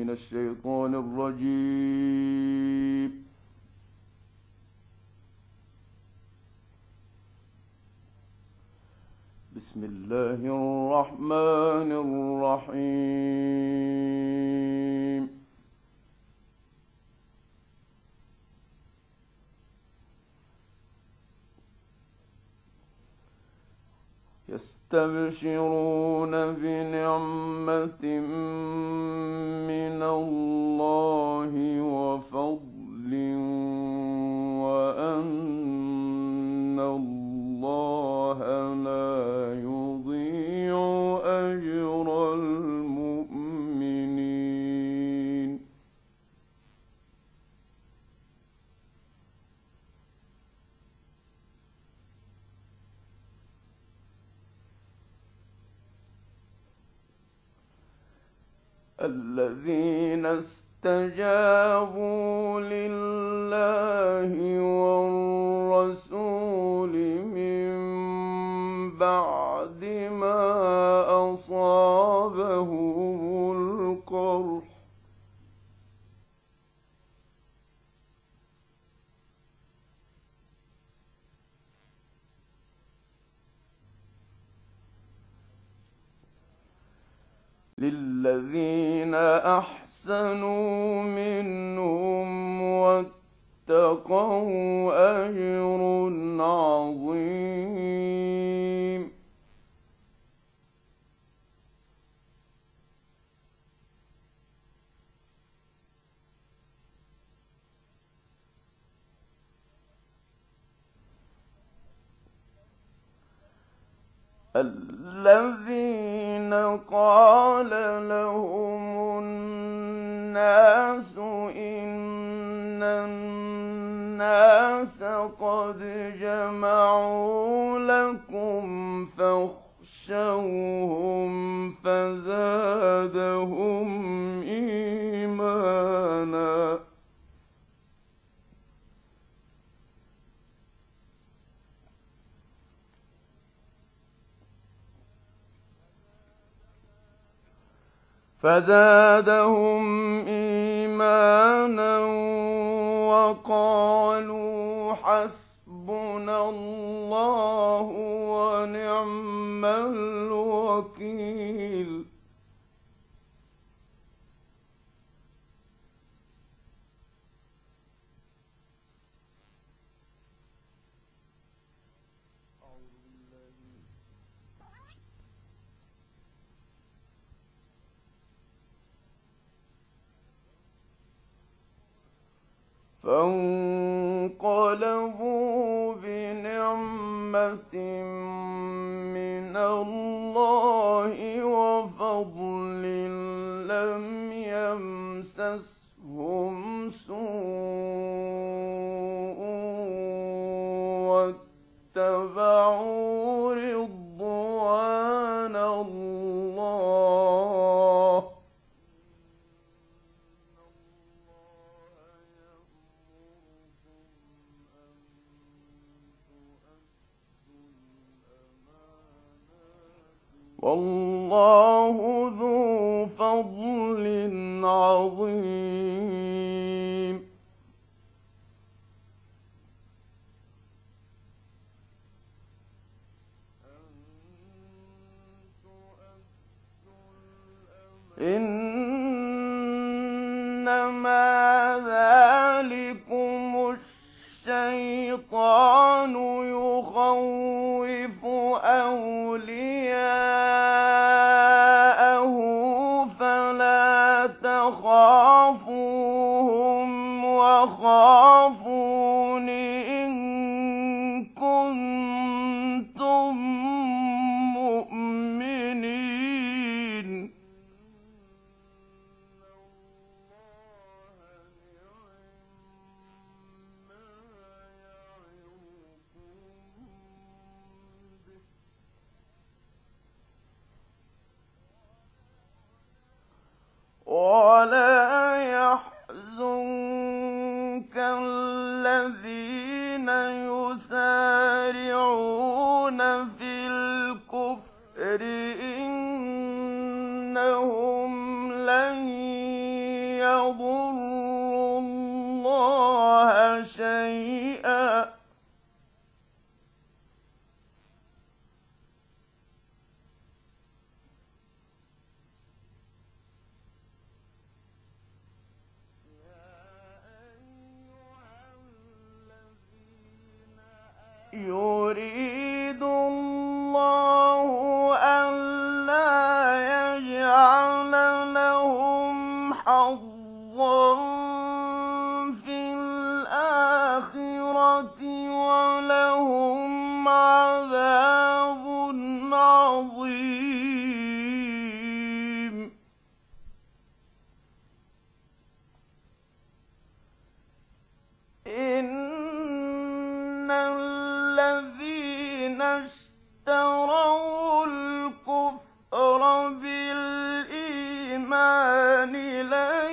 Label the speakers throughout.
Speaker 1: من الشيطان الرجيم. بسم الله الرحمن الرحيم. يستبشرون بنعمة من الله وفضل وأن الله لا يضيع أجر المؤمنين. الذين استجابوا لله والرسول من بعد ما أصابهم القرح للذين أحسنوا منهم واتقوا أجر عظيم. الذين قال لهم الناس إن الناس قد جمعوا لكم فاخشوهم فزادهم إيمانا وقالوا حسبنا الله ونعم الوكيل. فانقلبوا بنعمة من الله وفضل لم يمسسهم سوء واتبعوا رضوان الله والله ذو فضل عظيم. إنما ذلكم الشيطان يخوف أولياءه فلا تخافوهم وخافون إن كنتم مؤمنين. ولا يحزنك الذين يسارعون في الكفر إنهم لن يريد الله ألا يجعل لهم حظا في الآخرة ولهم عذاب عظيم. إن الذين اشتروا الكفر بالإيمان لن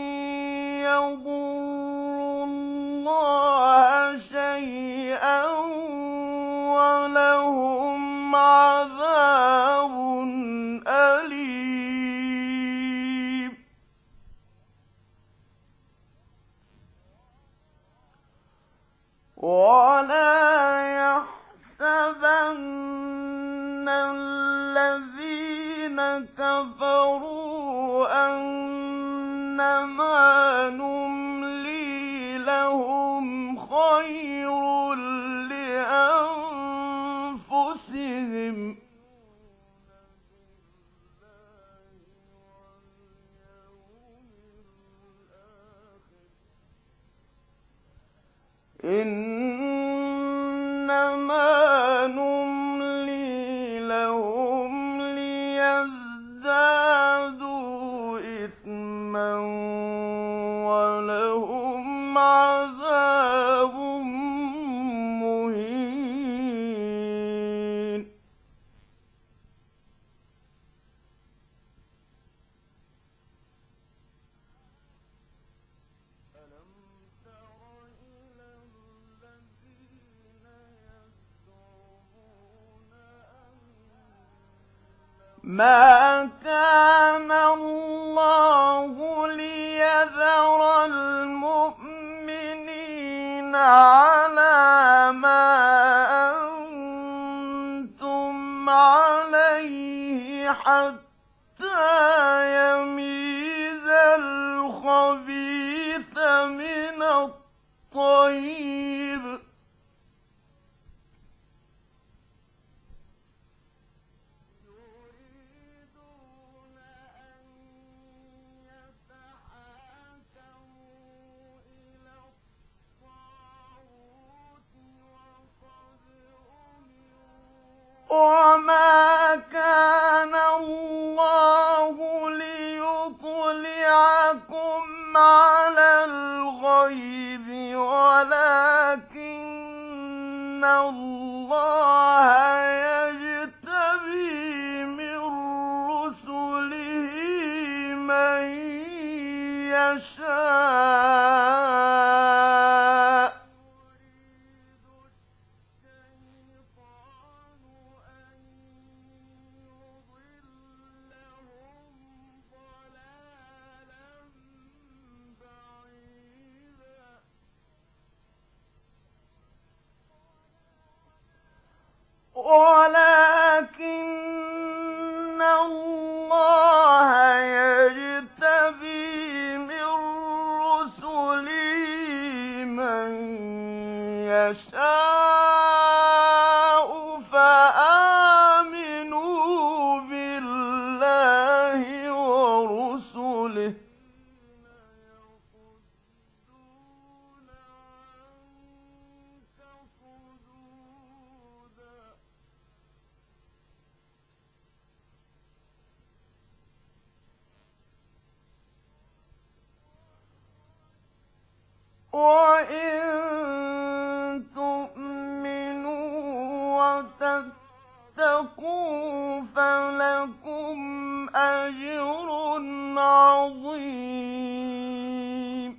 Speaker 1: يضروا الله شيئا ولهم عذاب أليم. ولا يحسبن الذين كفروا أنما نملي لهم خير لأنفسهم إنما نملي لهم ليزدادوا إثما ولهم عذاب مهين. ما كان الله ليذر المؤمنين على ما أنتم عليه حتى يميز الخبيث من الطيب وما كان الله ليطلعكم على الغيب ولكن الله يجتبي من رسله من يشاء ولكن الله يجتبي من رسله من يشاء فآمنوا بالله ورسله وإن تؤمنوا وتتقوا فلكم أجر عظيم.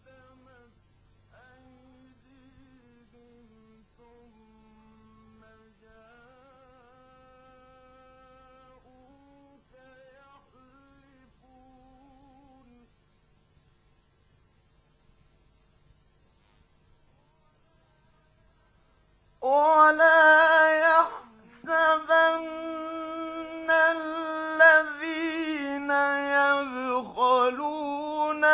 Speaker 1: ولا يحسبن الذين يبخلون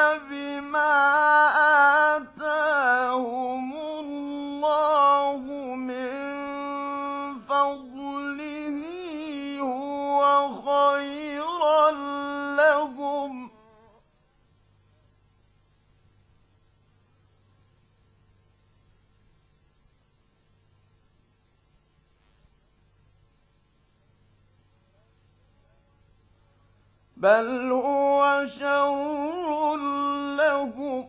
Speaker 1: بل هو شر لهم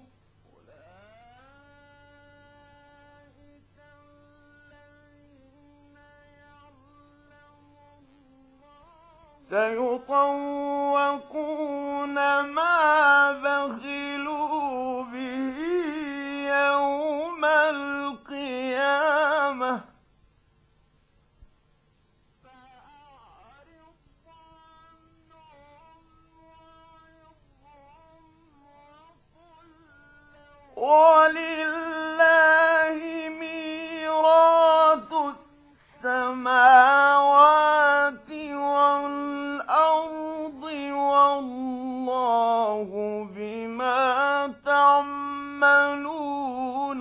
Speaker 1: سيطوقون ما بخلوا به يوم القيامة ولله ميراث السماوات والأرض والله بما تعملون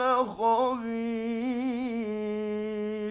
Speaker 1: خبير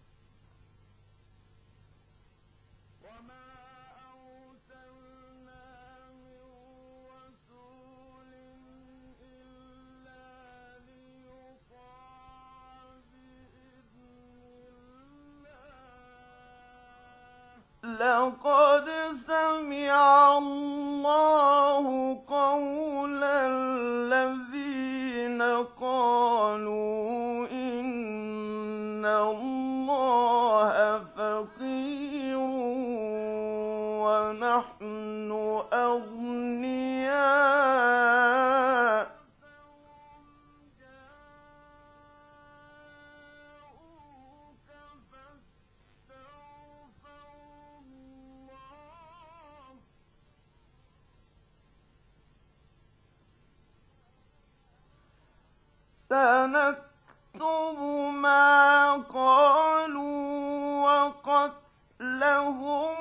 Speaker 1: لقد سمع الله قول الذين قالوا إن الله فقير ونحن أغنياء سنكتب ما قالوا وقتلهم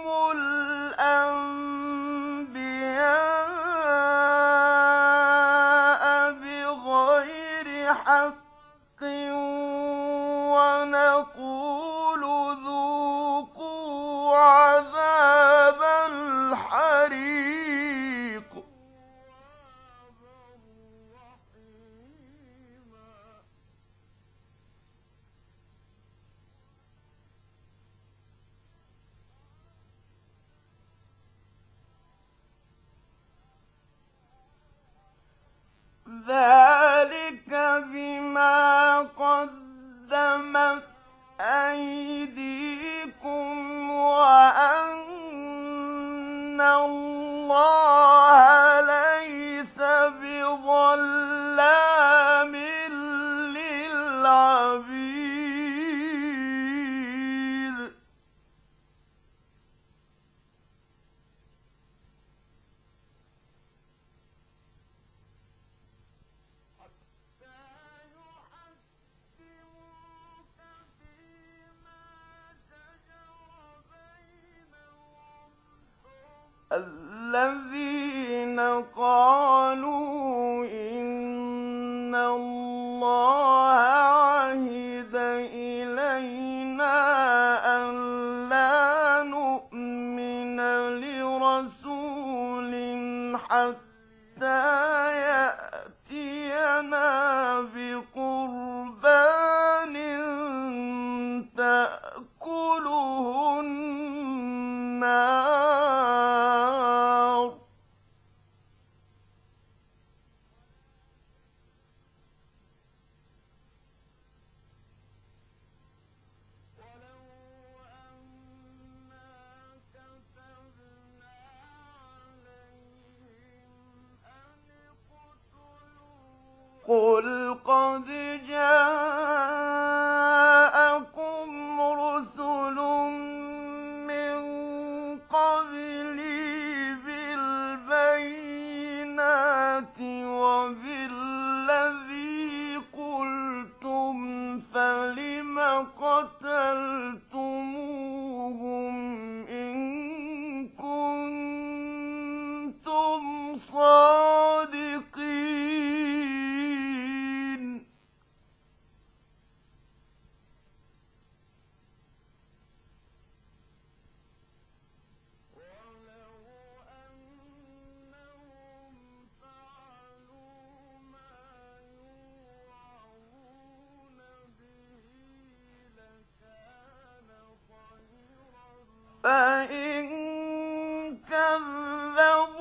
Speaker 1: الأنبياء بغير حق ونقول ذوقوا عذاب الحريق ذلك بما قدمت أيديكم وأن الله ليس بظلام للعبيد الذين قالوا إن الله عهد إلينا ألا نؤمن لرسول حتى يأتينا بقربان تأكله النار قل قد جاءكم رسل من قبلي بالبينات وبالذي قلتم فلم قتلتموهم إن كنتم صادقين فإن كذبوك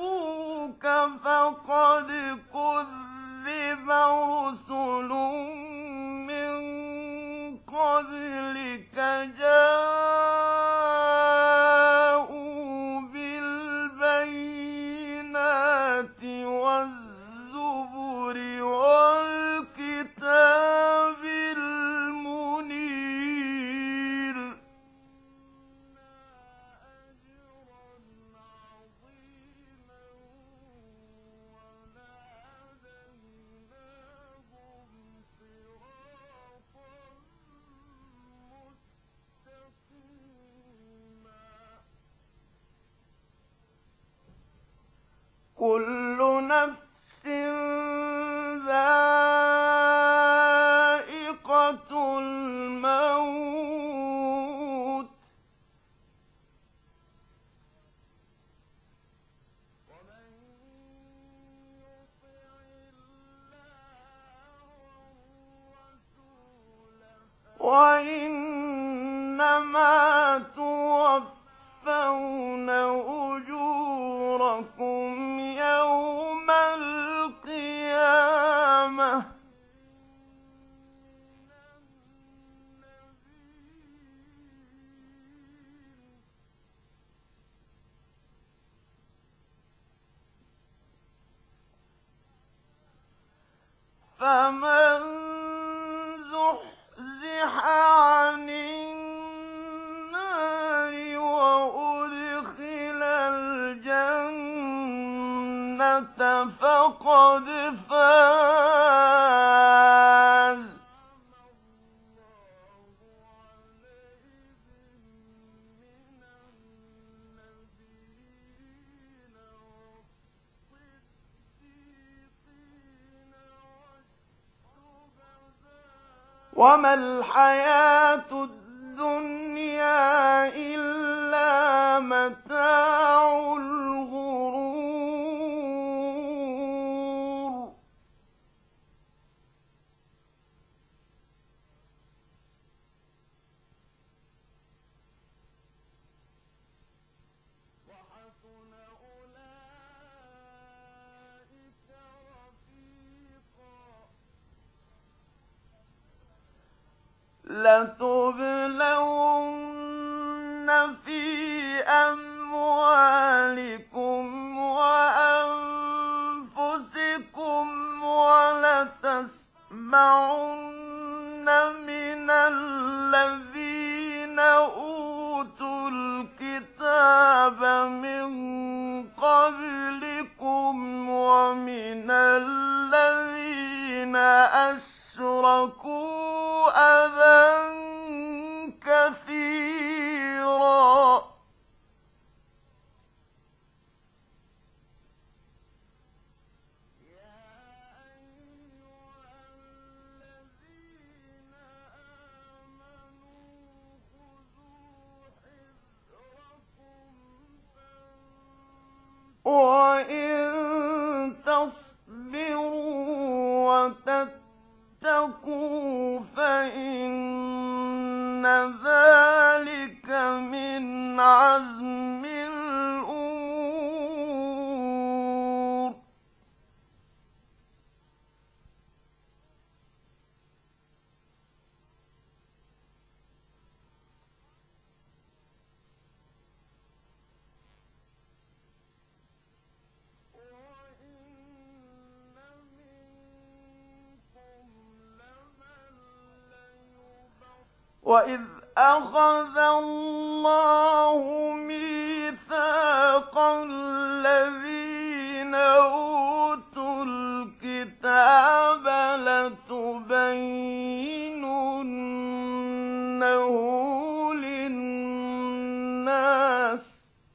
Speaker 1: فمن زحزح عن النار وأدخل الجنة فقد فاز. وما الحياة الدنيا إلا متاع الغرور. وحسن أولئك رفيقا. لتبلون في أموالكم وأنفسكم ولتسمعن من الذين أوتوا الكتاب من قبلكم ومن الذين أشركوا أذى كثيرا. وإن تصبروا وتتقوا فإن ذلك من عزم الأمور. وإذ أخذ الله ميثاق الذين أوتوا الكتاب لتبيننه للناس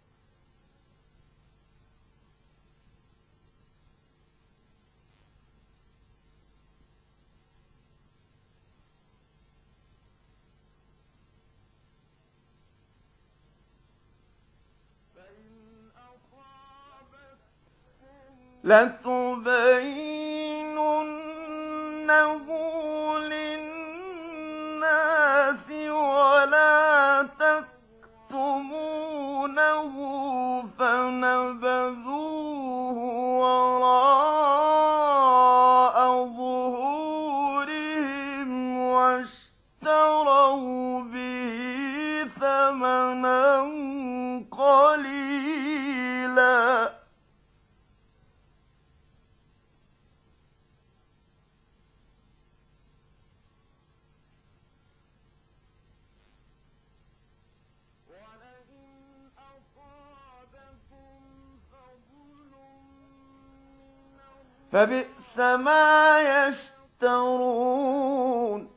Speaker 1: ولا تكتمونه فنبذوه وراء ظهورهم واشتروا به ثمنا قليلا. فبئس ما يشترون.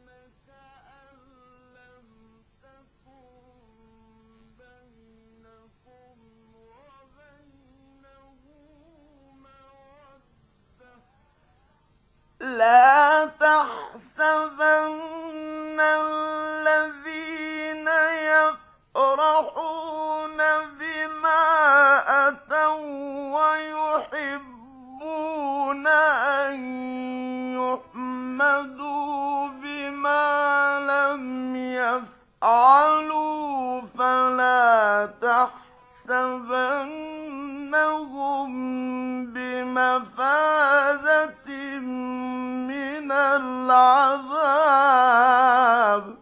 Speaker 1: لا تحسبن الذين يفرحون بما أتوا ويحبون أن يحمدوا بما لم يفعلوا فلا تحسبنهم بمفازة من العذاب.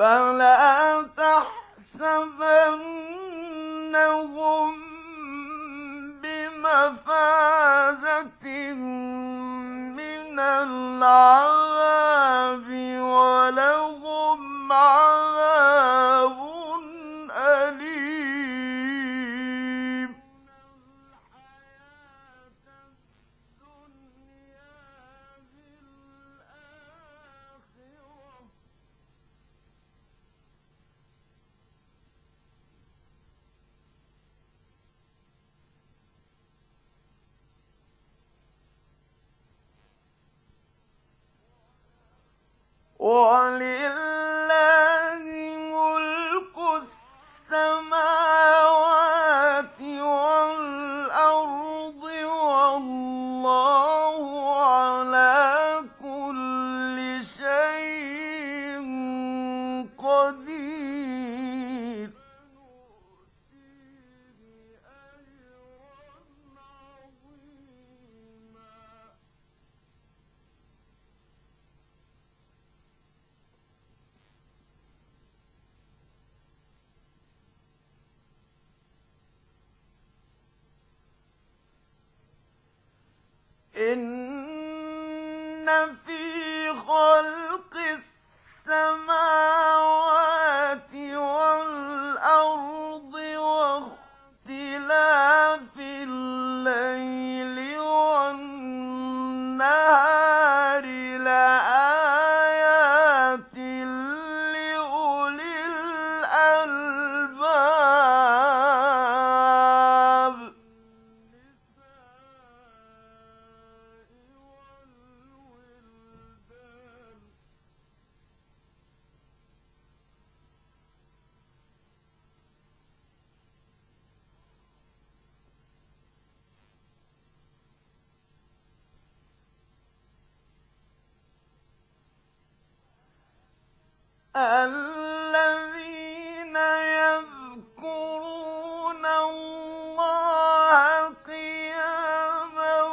Speaker 1: فلا تحسبنهم بمفازة من العذاب ولهم عذاب أليم ولله ملك السماوات والأرض والله على كل شيء قدير إن في خلق السماوات والأرض واختلاف الليل والنهار لآيات لأولي الألباب الذين يذكرون الله قياما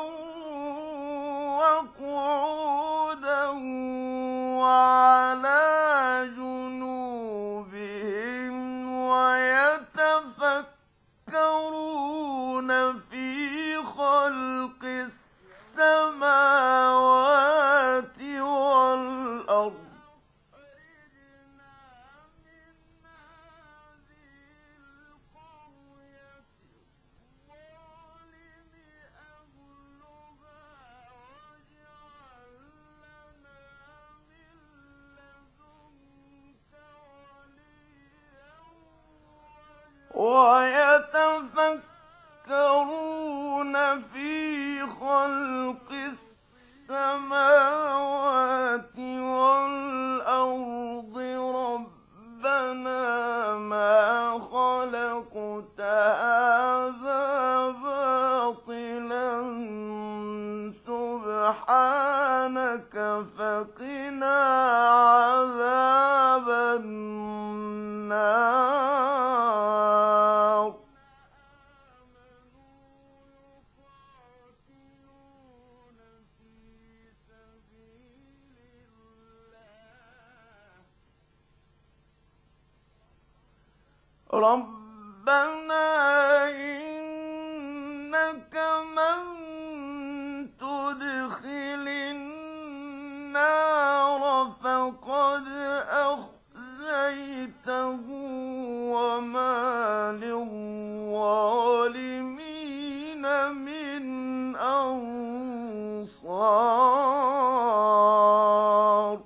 Speaker 1: وقعودا وعلى جنوبهم ويتفكرون في خلق السماوات والأرض ويتفكرون في خلق السماوات والأرض ربنا ما خلقت هذا باطلا سبحانك فقنا عذاب النار ربنا إنك من تدخل النار فقد أخزيته وما للظالمين من أنصار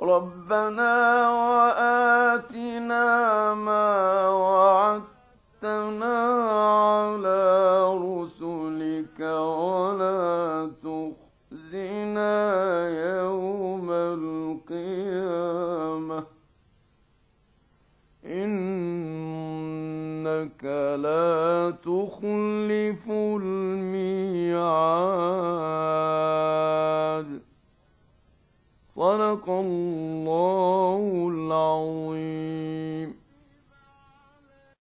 Speaker 1: ربنا وآتنا ما وعدتنا على رسلك ولا تخزنا يوم القيامة إنك لا تخلف الميعاد. صدق الله